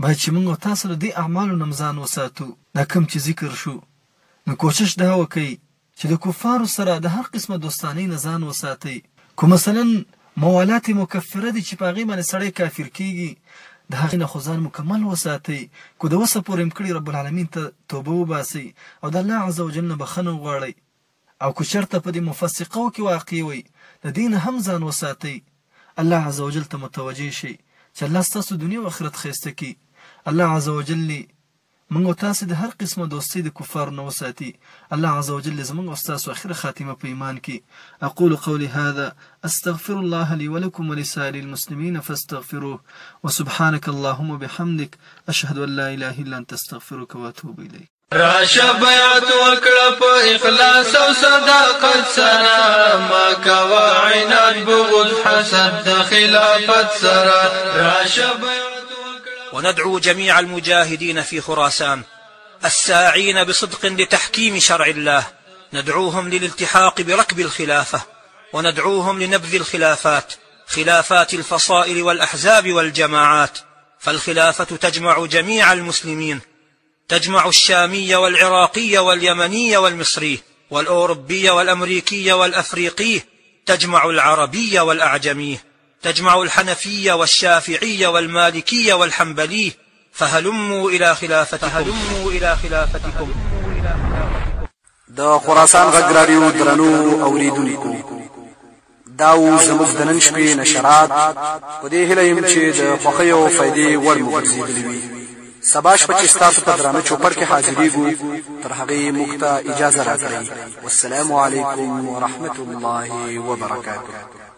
باید چې موږ تاسو له دې اعمالو نه ځان وساتو. دا کوم چې ذکر شو، نو کوشش دا وکړئ چې د کفارو سره د هر قسمه دوستانۍ نه ځان وساتئ. که مثلا موالات مکفره دي چې په هغې باندې سړی کافر کېږي، د هغې نه خو ځان مکمل وساتئ. که د وسه پورې م کړي رب العالمین ته توبه وباسئ او د الله عز وجل نه بخښنه وغواړئ. او که چېرته په دې مفسقو کې واقع وئ، د دې نه هم ځان وساتئ. الله عز وجل ته متوجه شئ چې الله ستاسو دنیا او آخرت ښایسته کړي. الله عز وجل موږ او تاسو د هر قسمه دوستۍ د کفارو نه وساتي. الله عز وجل زموږ او ستاسو آخره خاتمه په ایمان کې. اقول قولي هذا استغفر الله لي ولكم ولسائر المسلمين فاستغفروه وسبحانك اللهم وبحمدك اشهد ان لا اله الا انت استغفرك واتوب اليك. راشه بیعت وکړه په اخلاص او صداقت سره، ما کوه عناد بغض حسد د خلافت سره. راشه بیعت وندعو جميع المجاهدين في خراسان الساعين بصدق لتحكيم شرع الله، ندعوهم للالتحاق بركب الخلافة، وندعوهم لنبذ الخلافات، خلافات الفصائل والأحزاب والجماعات. فالخلافة تجمع جميع المسلمين، تجمع الشامي والعراقي واليمني والمصري والأوروبي والأمريكي والأفريقي، تجمع العربي والأعجمي، تجمع الحنفي والشافعي والمالكي والحنبلي. فهلموا إلى خلافتكم. د خراسان غږ راډیو درنو اوریدونکو، دا و زموږ د نن شپې نشرات. په دې هیله یم چې د خوښۍ او فایدې وړ مو ګرځېدلي وي. سبا شپه چې ستاسو په درانه چوپړ کې حاضرېږو، تر هغې موږ ته اجازه راکړئ. والسلام علیکم ورحمة الله وبرکاته.